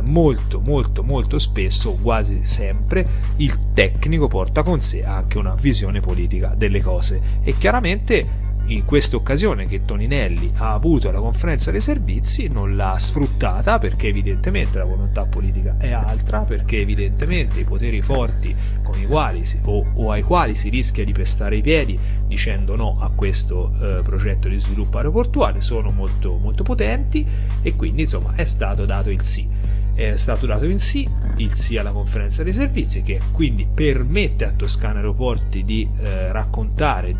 molto spesso, quasi sempre, il tecnico porta con sé anche una visione politica delle cose. E chiaramente in questa occasione che Toninelli ha avuto alla conferenza dei servizi non l'ha sfruttata, perché evidentemente la volontà politica è altra, perché evidentemente i poteri forti con i quali o ai quali si rischia di pestare i piedi dicendo no a questo progetto di sviluppo aeroportuale sono molto potenti, e quindi insomma è stato dato il sì. È stato dato il sì alla conferenza dei servizi, che quindi permette a Toscana Aeroporti di raccontare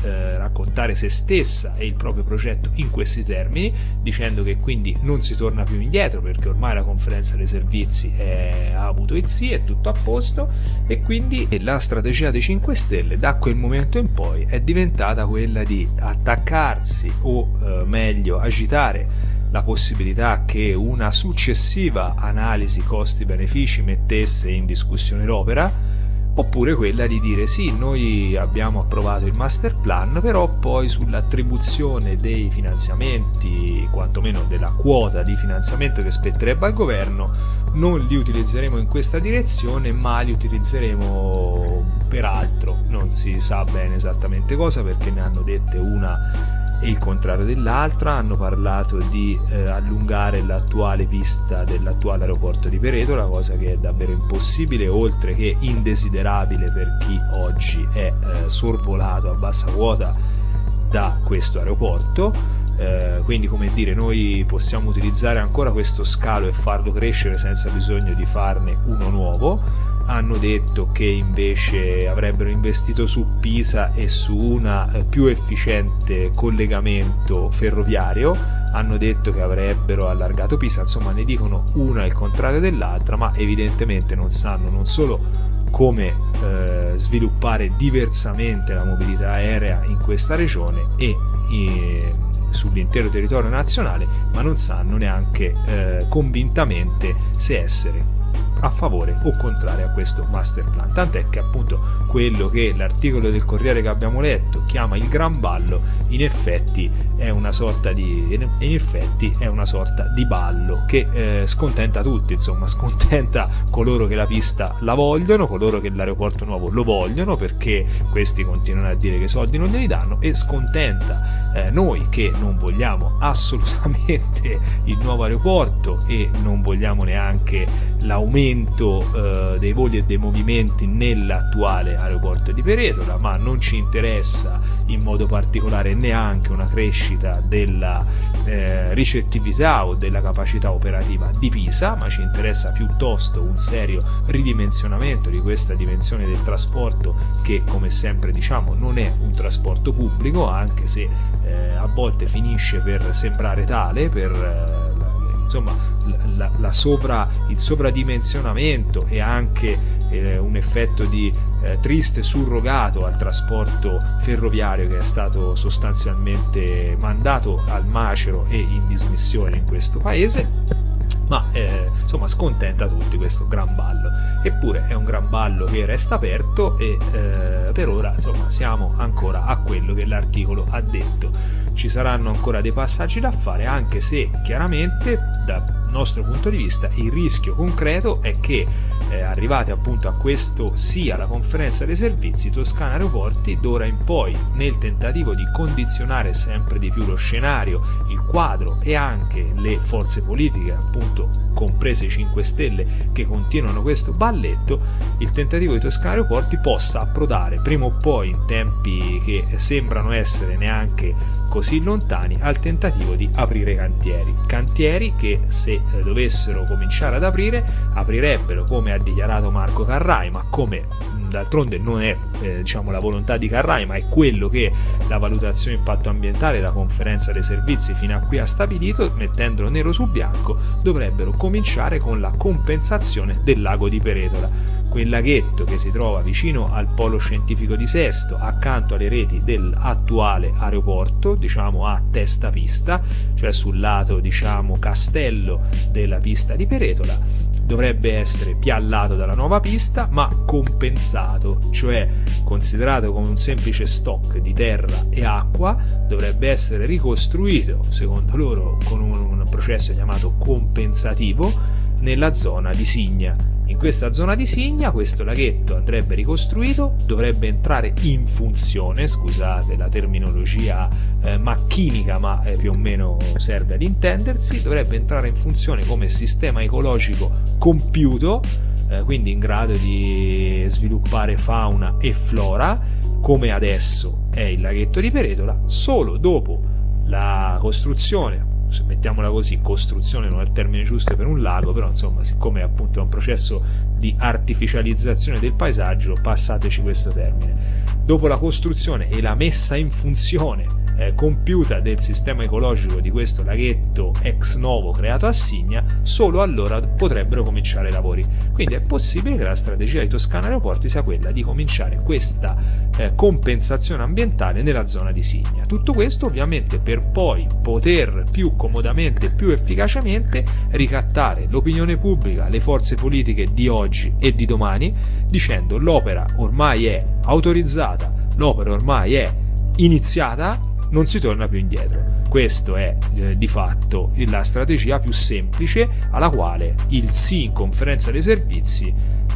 se stessa e il proprio progetto in questi termini, dicendo che quindi non si torna più indietro, perché ormai la conferenza dei servizi ha avuto il sì, è tutto a posto, e quindi la strategia dei 5 Stelle da quel momento in poi è diventata quella di attaccarsi o meglio agitare la possibilità che una successiva analisi costi-benefici mettesse in discussione l'opera, oppure quella di dire sì, noi abbiamo approvato il master plan, però poi sull'attribuzione dei finanziamenti, quantomeno della quota di finanziamento che spetterebbe al governo, non li utilizzeremo in questa direzione, ma li utilizzeremo per altro. Non si sa bene esattamente cosa, perché ne hanno dette una e il contrario dell'altra. Hanno parlato di allungare l'attuale pista dell'attuale aeroporto di Pereto, la cosa che è davvero impossibile, oltre che indesiderabile per chi oggi è sorvolato a bassa quota da questo aeroporto. Quindi, come dire, noi possiamo utilizzare ancora questo scalo e farlo crescere senza bisogno di farne uno nuovo. Hanno detto che invece avrebbero investito su Pisa e su un più efficiente collegamento ferroviario. Hanno detto che avrebbero allargato Pisa. Insomma, ne dicono una al contrario dell'altra, ma evidentemente non sanno non solo come sviluppare diversamente la mobilità aerea in questa regione e sull'intero territorio nazionale, ma non sanno neanche convintamente se essere a favore o contrario a questo master plan. Tant'è che appunto quello che l'articolo del Corriere che abbiamo letto chiama il gran ballo in effetti è una sorta in effetti è una sorta di ballo che scontenta tutti, insomma scontenta coloro che la pista la vogliono, coloro che l'aeroporto nuovo lo vogliono, perché questi continuano a dire che i soldi non glieli danno, e scontenta noi che non vogliamo assolutamente il nuovo aeroporto e non vogliamo neanche l'aumento dei voli e dei movimenti nell'attuale aeroporto di Peretola, ma non ci interessa in modo particolare neanche una crescita della ricettività o della capacità operativa di Pisa, ma ci interessa piuttosto un serio ridimensionamento di questa dimensione del trasporto, che come sempre diciamo non è un trasporto pubblico, anche se a volte finisce per sembrare tale, per il sovradimensionamento e anche un effetto di triste surrogato al trasporto ferroviario, che è stato sostanzialmente mandato al macero e in dismissione in questo paese. Ma scontenta tutti questo gran ballo, eppure è un gran ballo che resta aperto e per ora siamo ancora a quello che l'articolo ha detto. Ci saranno ancora dei passaggi da fare, anche se chiaramente dal nostro punto di vista il rischio concreto è che arrivati appunto a questo sia la conferenza dei servizi, Toscana Aeroporti d'ora in poi, nel tentativo di condizionare sempre di più lo scenario, il quadro e anche le forze politiche, appunto comprese i 5 Stelle che continuano questo balletto, il tentativo di Toscana Aeroporti possa approdare prima o poi, in tempi che sembrano essere neanche così lontani, al tentativo di aprire cantieri che, se dovessero cominciare ad aprire, aprirebbero, come ha dichiarato Marco Carrai, ma come d'altronde non è la volontà di Carrai, ma è quello che la valutazione impatto ambientale, la conferenza dei servizi fino a qui ha stabilito, mettendolo nero su bianco, dovrebbero cominciare con la compensazione del lago di Peretola, quel laghetto che si trova vicino al polo scientifico di Sesto, accanto alle reti dell'attuale aeroporto, a testa pista, cioè sul lato castello della pista di Peretola. Dovrebbe essere piallato dalla nuova pista, ma compensato, cioè considerato come un semplice stock di terra e acqua, dovrebbe essere ricostruito, secondo loro, con un processo chiamato compensativo nella zona di Signa. In questa zona di Signa questo laghetto andrebbe ricostruito, dovrebbe entrare in funzione, scusate la terminologia macchinica, ma più o meno serve ad intendersi, dovrebbe entrare in funzione come sistema ecologico compiuto, quindi in grado di sviluppare fauna e flora, come adesso è il laghetto di Peretola. Solo dopo la costruzione, mettiamola così, costruzione non è il termine giusto per un lago, però siccome appunto è un processo di artificializzazione del paesaggio, passateci questo termine, dopo la costruzione e la messa in funzione compiuta del sistema ecologico di questo laghetto ex novo creato a Signa, solo allora potrebbero cominciare i lavori. Quindi è possibile che la strategia di Toscana Aeroporti sia quella di cominciare questa compensazione ambientale nella zona di Signa. Tutto questo ovviamente per poi poter più comodamente, più efficacemente ricattare l'opinione pubblica, le forze politiche di oggi e di domani, dicendo: l'opera ormai è autorizzata, l'opera ormai è iniziata, non si torna più indietro. Questo è di fatto la strategia più semplice alla quale il sì in conferenza dei servizi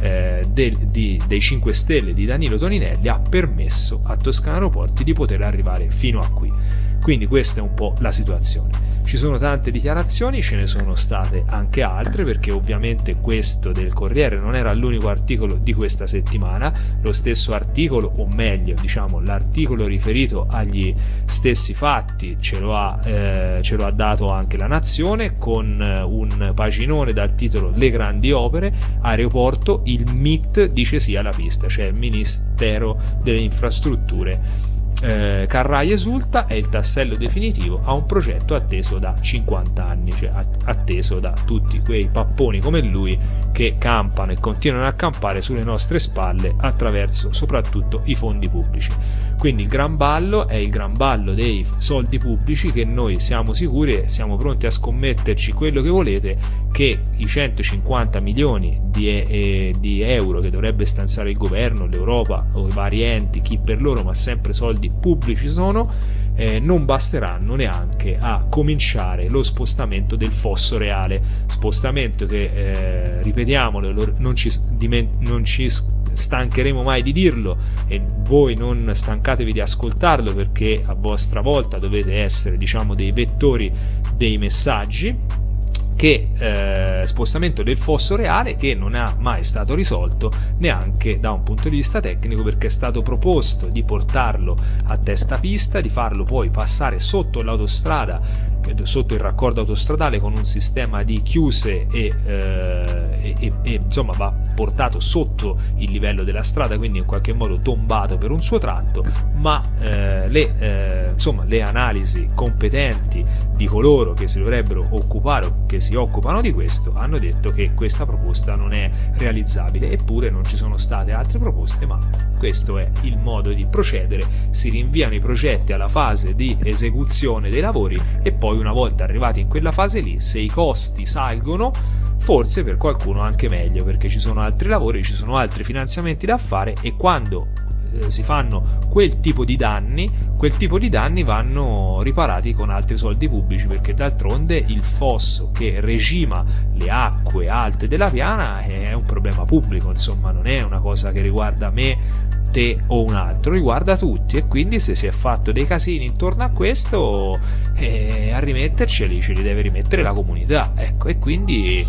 dei 5 Stelle di Danilo Toninelli ha permesso a Toscana Aeroporti di poter arrivare fino a qui. Quindi questa è un po' la situazione. Ci sono tante dichiarazioni, ce ne sono state anche altre, perché ovviamente questo del Corriere non era l'unico articolo di questa settimana. Lo stesso articolo, o meglio l'articolo riferito agli stessi fatti, ce lo ha dato anche La Nazione, con un paginone dal titolo "Le grandi opere, aeroporto, il MIT dice sì alla pista", cioè il Ministero delle Infrastrutture. Carrai esulta, è il tassello definitivo a un progetto atteso da 50 anni, cioè atteso da tutti quei papponi come lui che campano e continuano a campare sulle nostre spalle attraverso soprattutto i fondi pubblici. Quindi il gran ballo è il gran ballo dei soldi pubblici, che noi siamo sicuri e siamo pronti a scommetterci quello che volete, che i 150 milioni di euro che dovrebbe stanziare il governo, l'Europa o i vari enti, chi per loro, ma sempre soldi soldi pubblici sono, non basteranno neanche a cominciare lo spostamento del fosso reale, spostamento che, ripetiamolo, non ci stancheremo mai di dirlo, e voi non stancatevi di ascoltarlo, perché a vostra volta dovete essere, diciamo, dei vettori dei messaggi, che spostamento del fosso reale che non è mai stato risolto neanche da un punto di vista tecnico, perché è stato proposto di portarlo a testa pista, di farlo poi passare sotto l'autostrada, sotto il raccordo autostradale, con un sistema di chiuse e insomma va portato sotto il livello della strada, quindi in qualche modo tombato per un suo tratto, ma le analisi competenti di coloro che si dovrebbero occupare o che si occupano di questo hanno detto che questa proposta non è realizzabile. Eppure non ci sono state altre proposte, ma questo è il modo di procedere: si rinviano i progetti alla fase di esecuzione dei lavori, e poi una volta arrivati in quella fase lì, se i costi salgono, forse per qualcuno anche meglio, perché ci sono altri lavori, ci sono altri finanziamenti da fare, e quando si fanno quel tipo di danni vanno riparati con altri soldi pubblici, perché d'altronde il fosso che regima le acque alte della piana è un problema pubblico, insomma, non è una cosa che riguarda me, te o un altro, riguarda tutti, e quindi se si è fatto dei casini intorno a questo, a rimetterceli ce li deve rimettere la comunità, ecco. E quindi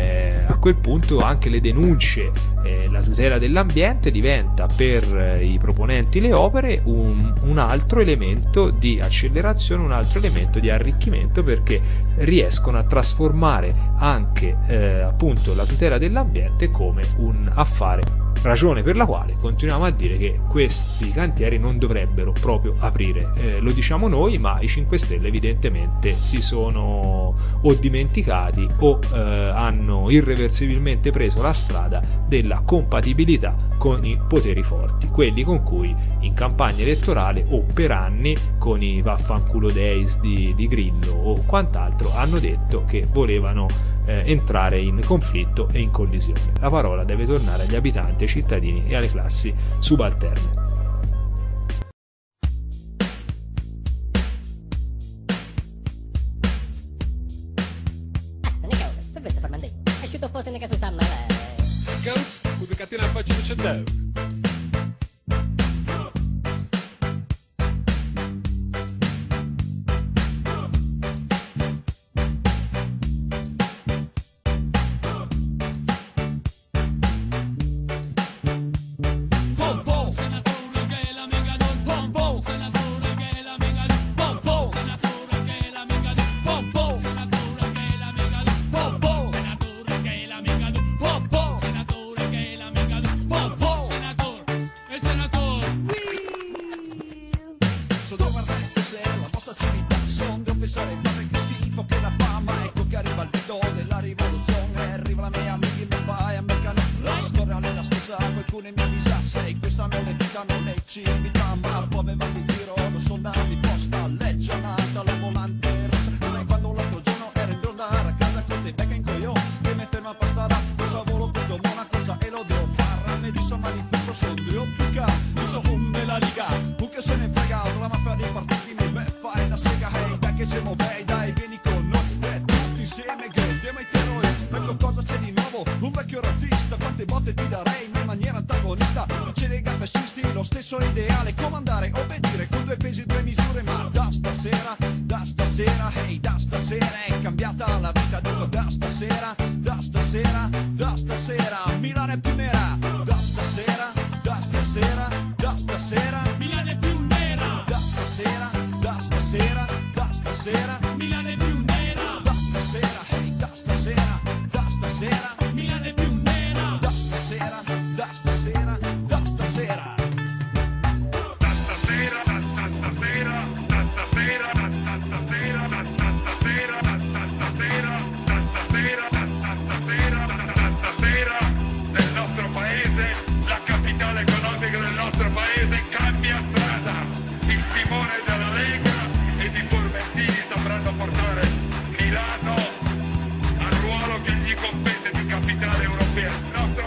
a quel punto anche le denunce, la tutela dell'ambiente diventa per i proponenti le opere un altro elemento di accelerazione, un altro elemento di arricchimento, perché riescono a trasformare anche appunto la tutela dell'ambiente come un affare, ragione per la quale continuiamo a dire che questi cantieri non dovrebbero proprio aprire. Lo diciamo noi, ma i 5 Stelle evidentemente si sono o dimenticati o hanno irreversibilmente preso la strada della compatibilità con i poteri forti, quelli con cui in campagna elettorale o per anni con i vaffanculo days di Grillo o quant'altro hanno detto che volevano entrare in conflitto e in collisione. La parola deve tornare agli abitanti, ai cittadini e alle classi subalterne.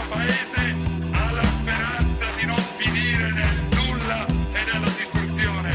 Paese ha la speranza di non finire nel nulla e nella distruzione.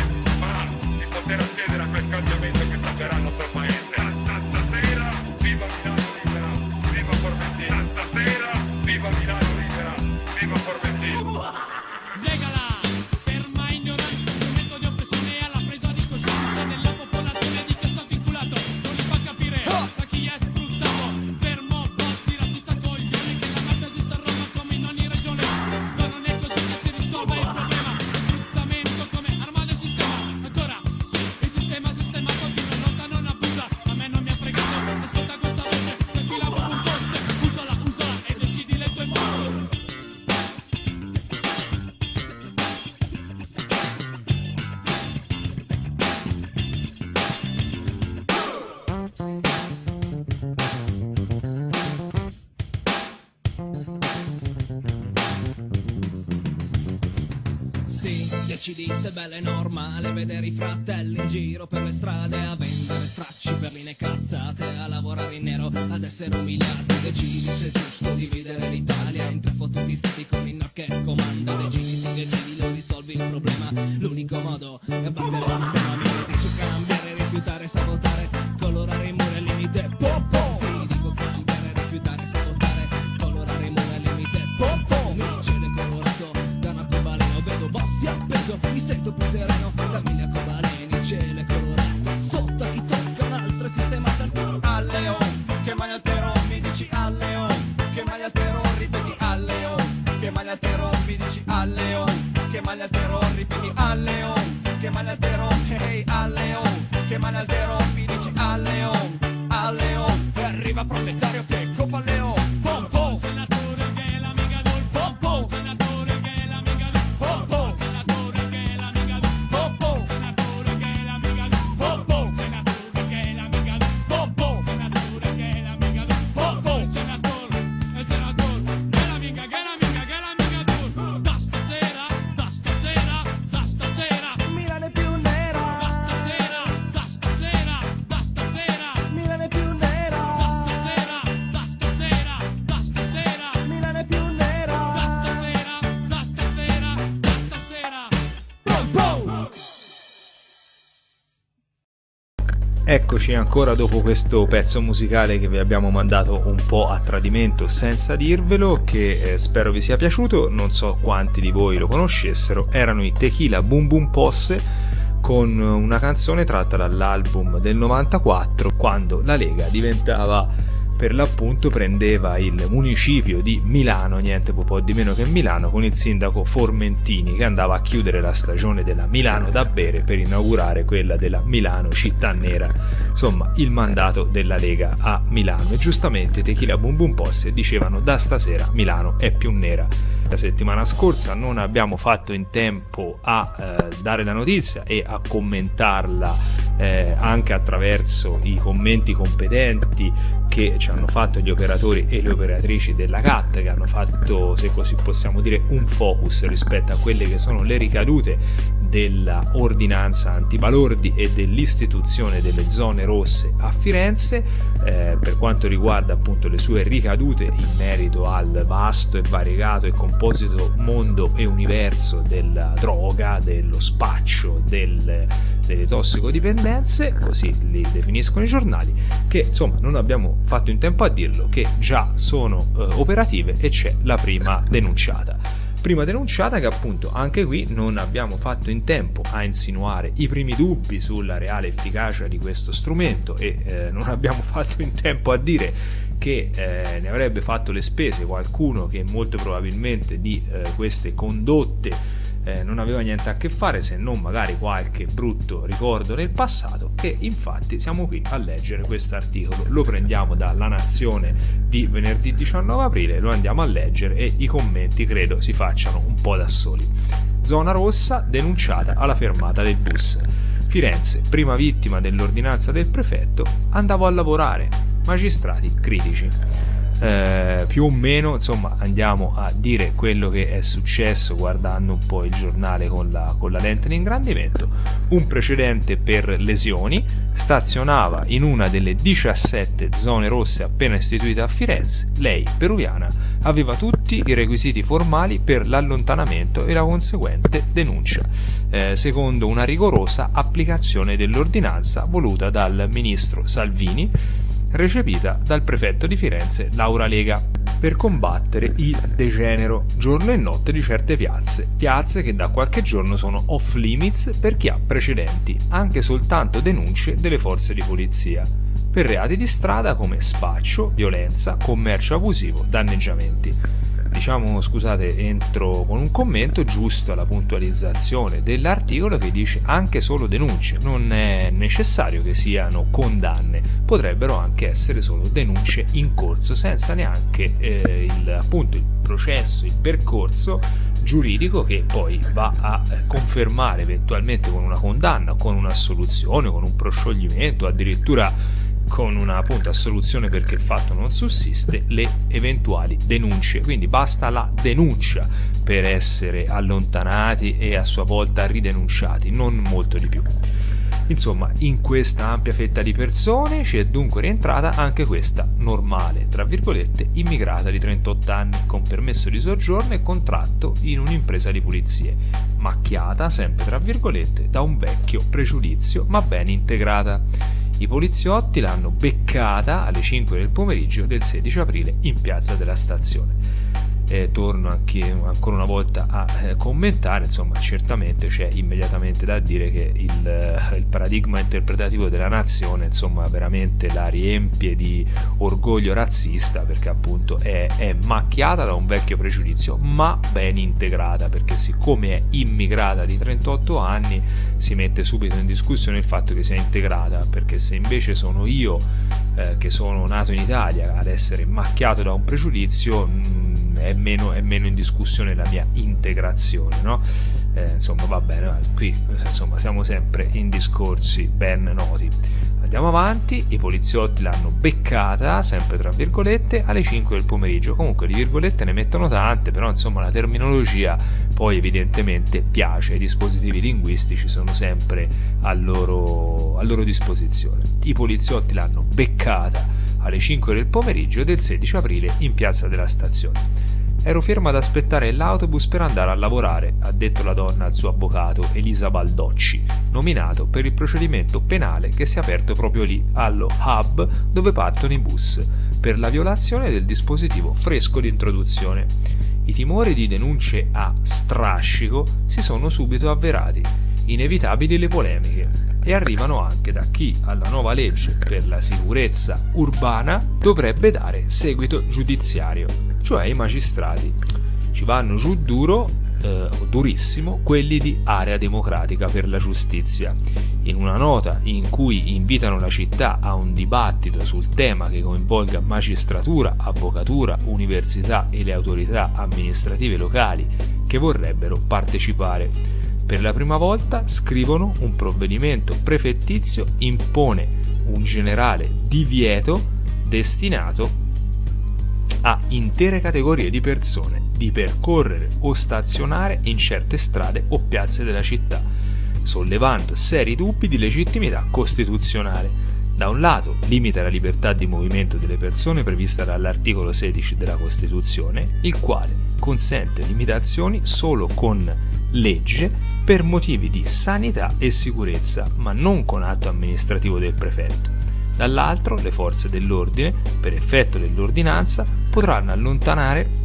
per il nostro paese. Stasera, viva Milano libera, viva Formentini. Stasera, viva Milano libera, viva Formentini. Regala, ferma ignoranza, strumento di oppressione alla presa di coscienza della popolazione di che è stato inculato. Non li fa capire da chi è sfruttato. Fermo, bossi, razzista coglione, che la mafia esiste a Roma come in ogni regione. Ma non è così che si risolve il problema. Sfruttamento come arma del sistema. Ancora, sì, il sistema continua, lotta non abusa. A me non mi ha fregato, ascolta questa voce, tranquilla come un boss. Usala e decidi le tue mosse. Sì, decidi se bella è normale vedere i fratelli in giro per le strade a vendere stracci, perline cazzate, a lavorare in nero, ad essere umiliati. Decidi se è giusto dividere l'Italia in tre fottuti stati con il nord che comanda. Decidi se vedi lo risolvi il problema, l'unico modo è abbattere il sistema. Mi vedi su cambiare, rifiutare, sabotare, colorare i muri al limite, ti dico cambiare, rifiutare, sabotare, colorare i muri al limite, mi cielo colorato da un arcobaleno, vedo bossi appeso, mi sento più sereno da mille arcobaleni. Cielo colorato sotto a chi tocca un altro sistema. Al leon, che mani al teron, mi dici al leon, che mani al teron, ripeti al leon, che mani al teron, mi dici al leon, che mani al teron, ripeti al leon, che mani al teron, hey al leon, che mani al teron, mi dici al leon, e arriva proletario che copa al leon, pom pom, Senatore che è l'amica del pom pom, senatore che è l'amica del pom pom, senatore che è l'amica del pom pom, senatore che è l'amica del pom pom, senatore che è l'amica del pom pom, senatore che è l'amica del pom pom, il senatore che è l'amica del da stasera Milano è più nera, da stasera Milano è più nera, da stasera Milano è più nera, da stasera pom pom. Eccoci ancora dopo questo pezzo musicale che vi abbiamo mandato un po' a tradimento senza dirvelo, che spero vi sia piaciuto. Non so quanti di voi lo conoscessero. Erano i Tequila Boom Boom Posse con una canzone tratta dall'album del 94, quando la Lega diventava, per l'appunto, prendeva il municipio di Milano, niente po' di meno che Milano, con il sindaco Formentini che andava a chiudere la stagione della Milano da bere per inaugurare quella della Milano città nera. Insomma, il mandato della Lega a Milano. E giustamente Tequila Boom Boom Posse dicevano: da stasera Milano è più nera. La settimana scorsa non abbiamo fatto in tempo a dare la notizia e a commentarla anche attraverso i commenti competenti che ci hanno fatto gli operatori e le operatrici della CAT, che hanno fatto, se così possiamo dire, un focus rispetto a quelle che sono le ricadute della ordinanza antibalordi e dell'istituzione delle zone rosse a Firenze, per quanto riguarda appunto le sue ricadute in merito al vasto e variegato e composito mondo e universo della droga, dello spaccio, delle tossicodipendenze, così li definiscono i giornali, che insomma non abbiamo fatto in tempo a dirlo, che già sono operative, e c'è la prima denunciata che appunto anche qui non abbiamo fatto in tempo a insinuare i primi dubbi sulla reale efficacia di questo strumento, e non abbiamo fatto in tempo a dire che ne avrebbe fatto le spese qualcuno che molto probabilmente di queste condotte non aveva niente a che fare, se non magari qualche brutto ricordo nel passato. E infatti siamo qui a leggere questo articolo, lo prendiamo dalla Nazione di venerdì 19 aprile, lo andiamo a leggere e i commenti credo si facciano un po' da soli. Zona rossa denunciata alla fermata del bus. Firenze, prima vittima dell'ordinanza del prefetto, andavo a lavorare, magistrati critici. più o meno, insomma, andiamo a dire quello che è successo guardando un po' il giornale con la lente di ingrandimento. Un precedente per lesioni, stazionava in una delle 17 zone rosse appena istituite a Firenze. Lei, peruviana, aveva tutti i requisiti formali per l'allontanamento e la conseguente denuncia, secondo una rigorosa applicazione dell'ordinanza voluta dal ministro Salvini, recepita dal prefetto di Firenze Laura Lega, per combattere il degenero giorno e notte di certe piazze che da qualche giorno sono off limits per chi ha precedenti, anche soltanto denunce delle forze di polizia, per reati di strada come spaccio, violenza, commercio abusivo, danneggiamenti. Diciamo, scusate, entro con un commento giusto alla puntualizzazione dell'articolo che dice anche solo denunce, non è necessario che siano condanne, potrebbero anche essere solo denunce in corso senza neanche il processo, il percorso giuridico che poi va a confermare eventualmente con una condanna, con un'assoluzione, con un proscioglimento, addirittura con una assoluzione perché il fatto non sussiste, le eventuali denunce. Quindi basta la denuncia per essere allontanati e a sua volta ridenunciati, non molto di più. Insomma, in questa ampia fetta di persone ci è dunque rientrata anche questa normale, tra virgolette, immigrata di 38 anni con permesso di soggiorno e contratto in un'impresa di pulizie, macchiata, sempre tra virgolette, da un vecchio pregiudizio ma ben integrata. I poliziotti l'hanno beccata alle 5 del pomeriggio del 16 aprile in piazza della Stazione. Torno anche ancora una volta a commentare, insomma, certamente c'è immediatamente da dire che il paradigma interpretativo della nazione, insomma, veramente la riempie di orgoglio razzista, perché appunto è macchiata da un vecchio pregiudizio ma ben integrata, perché siccome è immigrata di 38 anni si mette subito in discussione il fatto che sia integrata, perché se invece sono io che sono nato in Italia ad essere macchiato da un pregiudizio, è meno in discussione la mia integrazione, no? Insomma, va bene, qui insomma siamo sempre in discorsi ben noti. Andiamo avanti. I poliziotti l'hanno beccata, sempre tra virgolette, alle 5 del pomeriggio. Comunque di virgolette ne mettono tante, però insomma la terminologia poi evidentemente piace, i dispositivi linguistici sono sempre a loro disposizione. I poliziotti l'hanno beccata alle 5 del pomeriggio del 16 aprile in piazza della Stazione. Ero ferma ad aspettare l'autobus per andare a lavorare, ha detto la donna al suo avvocato Elisa Baldocci, nominato per il procedimento penale che si è aperto proprio lì, allo hub dove partono i bus, per la violazione del dispositivo fresco di introduzione. I timori di denunce a strascico si sono subito avverati, inevitabili le polemiche, e arrivano anche da chi alla nuova legge per la sicurezza urbana dovrebbe dare seguito giudiziario, cioè i magistrati. Ci vanno giù durissimo quelli di Area Democratica per la Giustizia. In una nota in cui invitano la città a un dibattito sul tema che coinvolga magistratura, avvocatura, università e le autorità amministrative locali che vorrebbero partecipare. Per la prima volta, scrivono, un provvedimento prefettizio impone un generale divieto destinato a intere categorie di persone di percorrere o stazionare in certe strade o piazze della città, sollevando seri dubbi di legittimità costituzionale. Da un lato limita la libertà di movimento delle persone prevista dall'articolo 16 della Costituzione, il quale consente limitazioni solo con legge per motivi di sanità e sicurezza, ma non con atto amministrativo del prefetto. Dall'altro, le forze dell'ordine, per effetto dell'ordinanza, potranno allontanare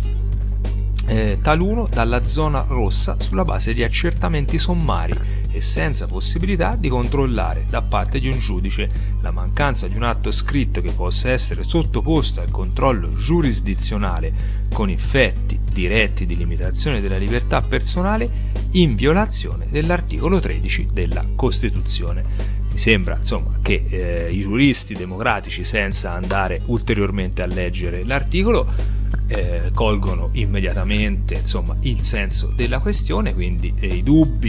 taluno dalla zona rossa sulla base di accertamenti sommari e senza possibilità di controllare da parte di un giudice la mancanza di un atto scritto che possa essere sottoposto al controllo giurisdizionale con effetti diretti di limitazione della libertà personale in violazione dell'articolo 13 della Costituzione. Mi sembra insomma che i giuristi democratici, senza andare ulteriormente a leggere l'articolo, colgono immediatamente insomma il senso della questione, quindi i dubbi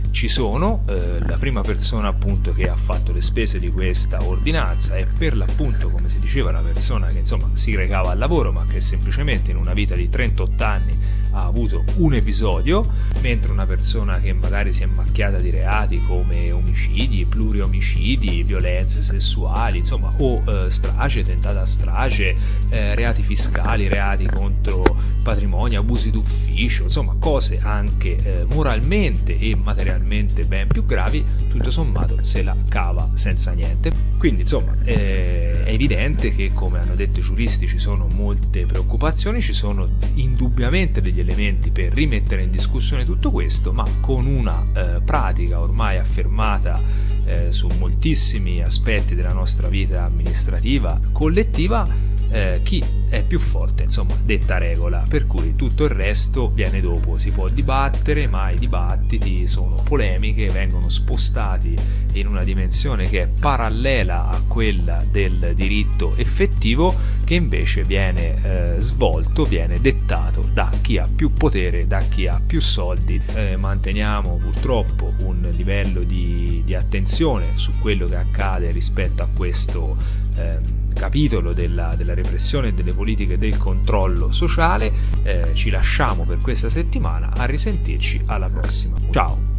ci sono. La prima persona appunto che ha fatto le spese di questa ordinanza è per l'appunto, come si diceva, una persona che insomma si recava al lavoro ma che semplicemente in una vita di 38 anni ha avuto un episodio, mentre una persona che magari si è macchiata di reati come omicidi, pluriomicidi, violenze sessuali, insomma, o strage, tentata strage, reati fiscali, reati contro patrimonio, abusi d'ufficio, insomma cose anche moralmente e materialmente ben più gravi, tutto sommato se la cava senza niente. Quindi insomma è evidente che, come hanno detto i giuristi, ci sono molte preoccupazioni, ci sono indubbiamente degli elementi per rimettere in discussione tutto questo, ma con una pratica ormai affermata su moltissimi aspetti della nostra vita amministrativa collettiva, chi è più forte insomma detta regola, per cui tutto il resto viene dopo. Si può dibattere, ma i dibattiti sono polemiche, vengono spostati in una dimensione che è parallela a quella del diritto effettivo, che invece viene svolto, viene dettato da chi ha più potere, da chi ha più soldi. Manteniamo purtroppo un livello di attenzione su quello che accade rispetto a questo capitolo della repressione e delle politiche del controllo sociale. Ci lasciamo per questa settimana, a risentirci alla prossima. Ciao!